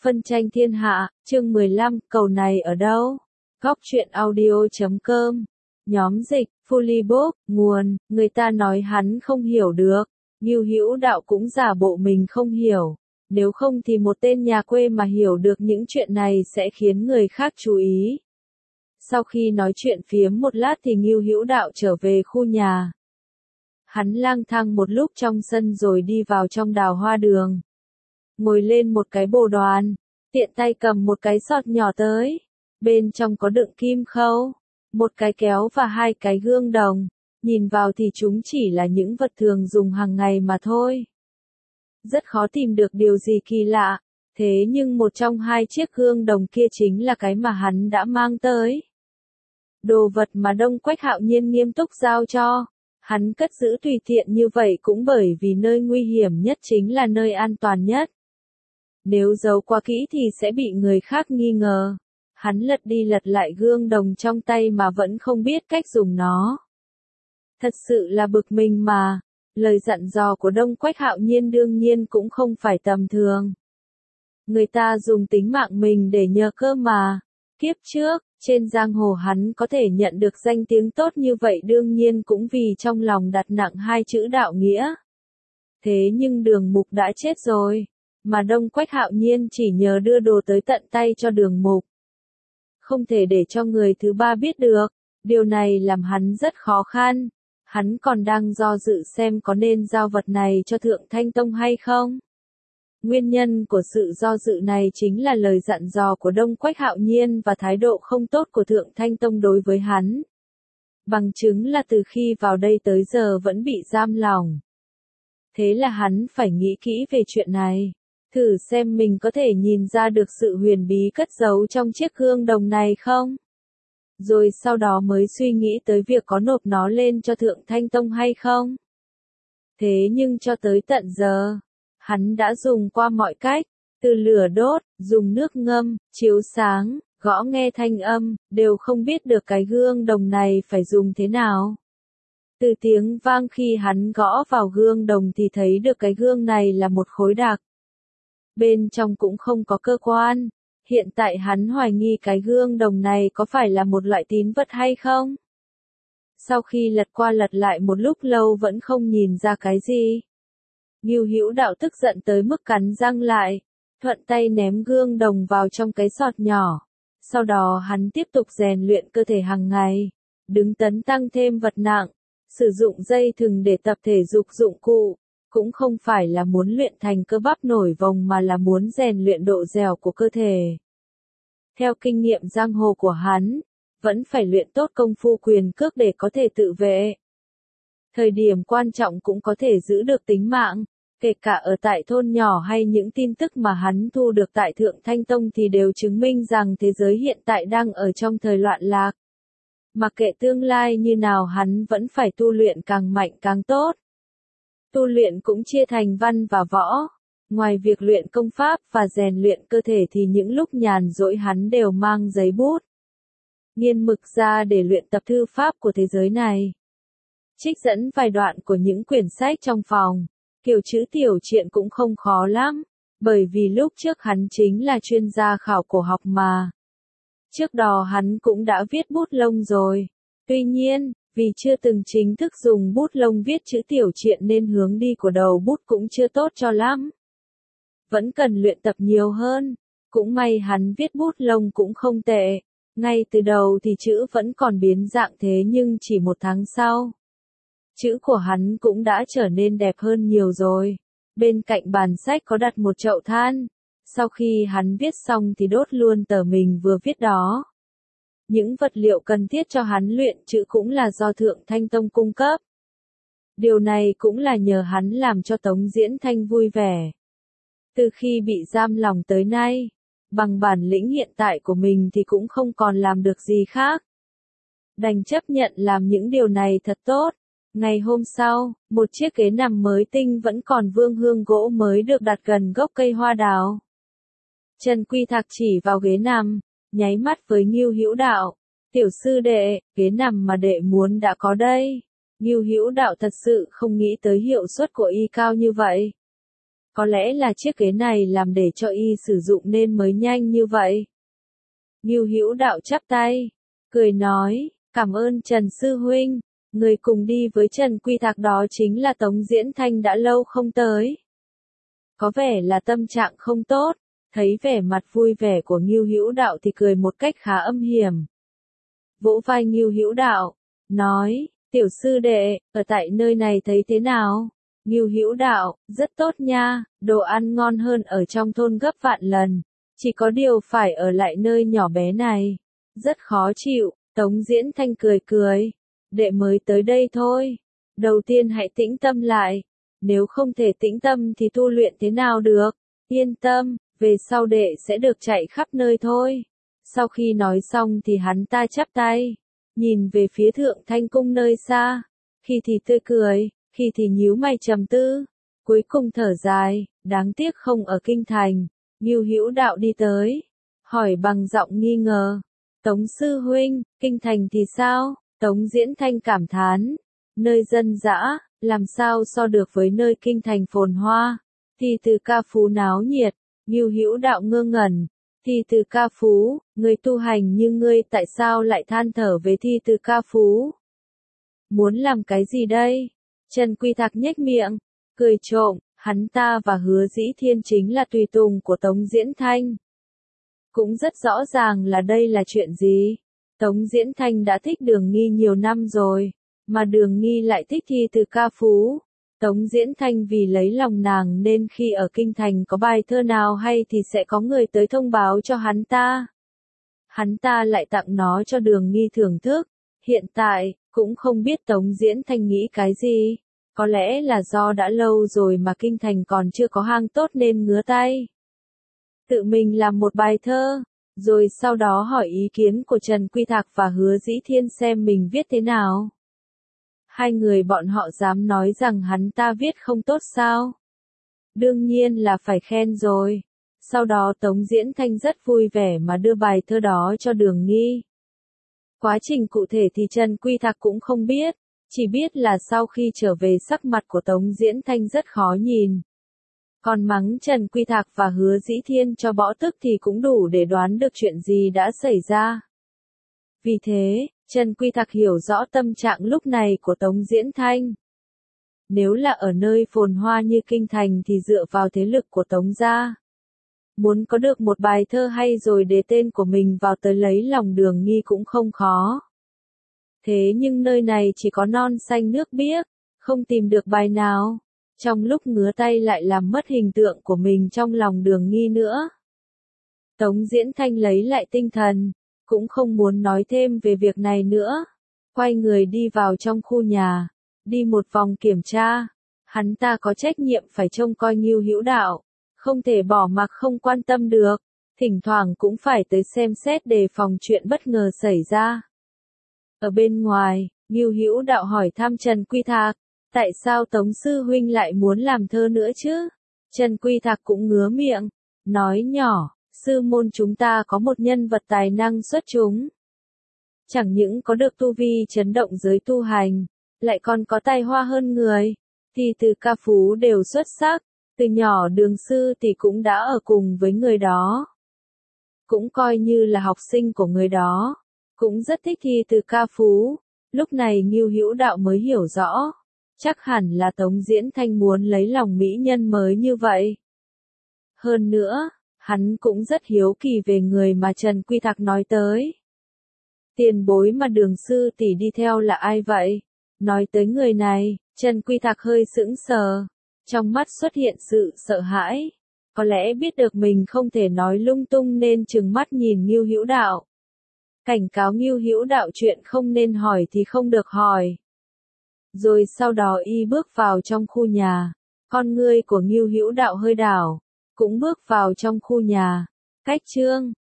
Phân tranh thiên hạ, chương 15, cầu này ở đâu? Góc truyện audio.com. Nhóm dịch, Fully Book, nguồn, người ta nói hắn không hiểu được. Ngưu Hữu Đạo cũng giả bộ mình không hiểu. Nếu không thì một tên nhà quê mà hiểu được những chuyện này sẽ khiến người khác chú ý. Sau khi nói chuyện phiếm một lát thì Ngưu Hữu Đạo trở về khu nhà. Hắn lang thang một lúc trong sân rồi đi vào trong đào hoa đường. Ngồi lên một cái bồ đoàn, tiện tay cầm một cái sọt nhỏ tới. Bên trong có đựng kim khâu, một cái kéo và hai cái gương đồng. Nhìn vào thì chúng chỉ là những vật thường dùng hàng ngày mà thôi. Rất khó tìm được điều gì kỳ lạ, thế nhưng một trong hai chiếc gương đồng kia chính là cái mà hắn đã mang tới. Đồ vật mà Đông Quách Hạo Nhiên nghiêm túc giao cho, hắn cất giữ tùy tiện như vậy cũng bởi vì nơi nguy hiểm nhất chính là nơi an toàn nhất. Nếu giấu quá kỹ thì sẽ bị người khác nghi ngờ. Hắn lật đi lật lại gương đồng trong tay mà vẫn không biết cách dùng nó. Thật sự là bực mình mà. Lời dặn dò của Đông Quách Hạo Nhiên đương nhiên cũng không phải tầm thường. Người ta dùng tính mạng mình để nhờ cơ mà. Kiếp trước, trên giang hồ hắn có thể nhận được danh tiếng tốt như vậy đương nhiên cũng vì trong lòng đặt nặng hai chữ đạo nghĩa. Thế nhưng Đường Mục đã chết rồi, mà Đông Quách Hạo Nhiên chỉ nhờ đưa đồ tới tận tay cho Đường Mục. Không thể để cho người thứ ba biết được, điều này làm hắn rất khó khăn. Hắn còn đang do dự xem có nên giao vật này cho Thượng Thanh Tông hay không. Nguyên nhân của sự do dự này chính là lời dặn dò của Đông Quách Hạo Nhiên và thái độ không tốt của Thượng Thanh Tông đối với hắn. Bằng chứng là từ khi vào đây tới giờ vẫn bị giam lỏng. Thế là hắn phải nghĩ kỹ về chuyện này. Thử xem mình có thể nhìn ra được sự huyền bí cất giấu trong chiếc gương đồng này không? Rồi sau đó mới suy nghĩ tới việc có nộp nó lên cho Thượng Thanh Tông hay không? Thế nhưng cho tới tận giờ, hắn đã dùng qua mọi cách, từ lửa đốt, dùng nước ngâm, chiếu sáng, gõ nghe thanh âm, đều không biết được cái gương đồng này phải dùng thế nào. Từ tiếng vang khi hắn gõ vào gương đồng thì thấy được cái gương này là một khối đặc. Bên trong cũng không có cơ quan. Hiện tại hắn hoài nghi cái gương đồng này có phải là một loại tín vật hay không? Sau khi lật qua lật lại một lúc lâu vẫn không nhìn ra cái gì. Ngưu Hữu Đạo tức giận tới mức cắn răng lại, thuận tay ném gương đồng vào trong cái sọt nhỏ. Sau đó hắn tiếp tục rèn luyện cơ thể hàng ngày, đứng tấn tăng thêm vật nặng, sử dụng dây thừng để tập thể dục dụng cụ. Cũng không phải là muốn luyện thành cơ bắp nổi vòng mà là muốn rèn luyện độ dẻo của cơ thể. Theo kinh nghiệm giang hồ của hắn, vẫn phải luyện tốt công phu quyền cước để có thể tự vệ. Thời điểm quan trọng cũng có thể giữ được tính mạng, kể cả ở tại thôn nhỏ hay những tin tức mà hắn thu được tại Thượng Thanh Tông thì đều chứng minh rằng thế giới hiện tại đang ở trong thời loạn lạc. Mặc kệ tương lai như nào hắn vẫn phải tu luyện càng mạnh càng tốt. Tu luyện cũng chia thành văn và võ. Ngoài việc luyện công pháp và rèn luyện cơ thể thì những lúc nhàn rỗi hắn đều mang giấy bút, nghiên mực ra để luyện tập thư pháp của thế giới này. Trích dẫn vài đoạn của những quyển sách trong phòng, kiểu chữ tiểu truyện cũng không khó lắm, bởi vì lúc trước hắn chính là chuyên gia khảo cổ học mà. Trước đó hắn cũng đã viết bút lông rồi. Tuy nhiên, vì chưa từng chính thức dùng bút lông viết chữ tiểu truyện nên hướng đi của đầu bút cũng chưa tốt cho lắm. Vẫn cần luyện tập nhiều hơn. Cũng may hắn viết bút lông cũng không tệ. Ngay từ đầu thì chữ vẫn còn biến dạng thế nhưng chỉ một tháng sau, chữ của hắn cũng đã trở nên đẹp hơn nhiều rồi. Bên cạnh bàn sách có đặt một chậu than. Sau khi hắn viết xong thì đốt luôn tờ mình vừa viết đó. Những vật liệu cần thiết cho hắn luyện chữ cũng là do Thượng Thanh Tông cung cấp. Điều này cũng là nhờ hắn làm cho Tống Diễn Thanh vui vẻ. Từ khi bị giam lỏng tới nay, bằng bản lĩnh hiện tại của mình thì cũng không còn làm được gì khác. Đành chấp nhận làm những điều này thật tốt. Ngày hôm sau, một chiếc ghế nằm mới tinh vẫn còn vương hương gỗ mới được đặt gần gốc cây hoa đào. Trần Quy Thạc chỉ vào ghế nằm, nháy mắt với Ngưu Hữu Đạo. Tiểu sư đệ, ghế nằm mà đệ muốn đã có đây. Ngưu Hữu Đạo thật sự không nghĩ tới hiệu suất của y cao như vậy. Có lẽ là chiếc ghế này làm để cho y sử dụng nên mới nhanh như vậy. Ngưu Hữu Đạo chắp tay, cười nói, cảm ơn Trần Sư Huynh, người cùng đi với Trần Quy Thạc đó chính là Tống Diễn Thanh đã lâu không tới. Có vẻ là tâm trạng không tốt, thấy vẻ mặt vui vẻ của Ngưu Hữu Đạo thì cười một cách khá âm hiểm. Vỗ vai Ngưu Hữu Đạo, nói, tiểu sư đệ, ở tại nơi này thấy thế nào? Ngưu Hữu Đạo, rất tốt nha, đồ ăn ngon hơn ở trong thôn gấp vạn lần, chỉ có điều phải ở lại nơi nhỏ bé này, rất khó chịu. Tống Diễn Thanh cười cười, đệ mới tới đây thôi, đầu tiên hãy tĩnh tâm lại, nếu không thể tĩnh tâm thì tu luyện thế nào được, yên tâm, về sau đệ sẽ được chạy khắp nơi thôi. Sau khi nói xong thì hắn ta chắp tay, nhìn về phía Thượng Thanh Cung nơi xa, khi thì tươi cười, khi thì nhíu mày trầm tư, cuối cùng thở dài, đáng tiếc không ở kinh thành. Ngưu Hữu Đạo đi tới, hỏi bằng giọng nghi ngờ, Tống Sư Huynh, kinh thành thì sao? Tống Diễn Thanh cảm thán, nơi dân dã, làm sao so được với nơi kinh thành phồn hoa, thì từ ca phú náo nhiệt. Ngưu Hữu Đạo ngơ ngẩn, thi từ ca phú, người tu hành như ngươi tại sao lại than thở về thi từ ca phú? Muốn làm cái gì đây? Trần Quy Thạc nhếch miệng, cười trộm, hắn ta và Hứa Dĩ Thiên chính là tùy tùng của Tống Diễn Thanh. Cũng rất rõ ràng là đây là chuyện gì. Tống Diễn Thanh đã thích Đường Nghi nhiều năm rồi, mà Đường Nghi lại thích thi từ ca phú. Tống Diễn Thanh vì lấy lòng nàng nên khi ở kinh thành có bài thơ nào hay thì sẽ có người tới thông báo cho hắn ta. Hắn ta lại tặng nó cho Đường Nghi thưởng thức. Hiện tại, cũng không biết Tống Diễn Thanh nghĩ cái gì. Có lẽ là do đã lâu rồi mà kinh thành còn chưa có hang tốt nên ngứa tay. Tự mình làm một bài thơ, rồi sau đó hỏi ý kiến của Trần Quy Thạc và Hứa Dĩ Thiên xem mình viết thế nào. Hai người bọn họ dám nói rằng hắn ta viết không tốt sao? Đương nhiên là phải khen rồi. Sau đó Tống Diễn Thanh rất vui vẻ mà đưa bài thơ đó cho Đường Nghi. Quá trình cụ thể thì Trần Quy Thạc cũng không biết, chỉ biết là sau khi trở về sắc mặt của Tống Diễn Thanh rất khó nhìn. Còn mắng Trần Quy Thạc và Hứa Dĩ Thiên cho bỏ tức thì cũng đủ để đoán được chuyện gì đã xảy ra. Vì thế, Trần Quy Thạc hiểu rõ tâm trạng lúc này của Tống Diễn Thanh. Nếu là ở nơi phồn hoa như kinh thành thì dựa vào thế lực của Tống gia, muốn có được một bài thơ hay rồi đề tên của mình vào tới lấy lòng Đường Nghi cũng không khó. Thế nhưng nơi này chỉ có non xanh nước biếc, không tìm được bài nào. Trong lúc ngứa tay lại làm mất hình tượng của mình trong lòng Đường Nghi nữa. Tống Diễn Thanh lấy lại tinh thần, cũng không muốn nói thêm về việc này nữa. Quay người đi vào trong khu nhà, đi một vòng kiểm tra. Hắn ta có trách nhiệm phải trông coi Ngưu Hữu Đạo, không thể bỏ mặc không quan tâm được. Thỉnh thoảng cũng phải tới xem xét đề phòng chuyện bất ngờ xảy ra. Ở bên ngoài, Ngưu Hữu Đạo hỏi thăm Trần Quy Thạc. Tại sao Tống Sư Huynh lại muốn làm thơ nữa chứ? Trần Quy Thạc cũng ngứa miệng, nói nhỏ, sư môn chúng ta có một nhân vật tài năng xuất chúng. Chẳng những có được tu vi chấn động giới tu hành, lại còn có tài hoa hơn người, thì từ ca phú đều xuất sắc, từ nhỏ Đường sư thì cũng đã ở cùng với người đó. Cũng coi như là học sinh của người đó, cũng rất thích thi từ ca phú. Lúc này Ngưu Hữu Đạo mới hiểu rõ. Chắc hẳn là Tống Diễn Thanh muốn lấy lòng mỹ nhân mới như vậy. Hơn nữa, hắn cũng rất hiếu kỳ về người mà Trần Quy Thạc nói tới. Tiền bối mà Đường sư tỷ đi theo là ai vậy? Nói tới người này, Trần Quy Thạc hơi sững sờ, trong mắt xuất hiện sự sợ hãi. Có lẽ biết được mình không thể nói lung tung nên trừng mắt nhìn Ngưu Hữu Đạo. Cảnh cáo Ngưu Hữu Đạo chuyện không nên hỏi thì không được hỏi. Rồi sau đó y bước vào trong khu nhà, con ngươi của Ngưu Hữu Đạo hơi đảo, cũng bước vào trong khu nhà. Cách chương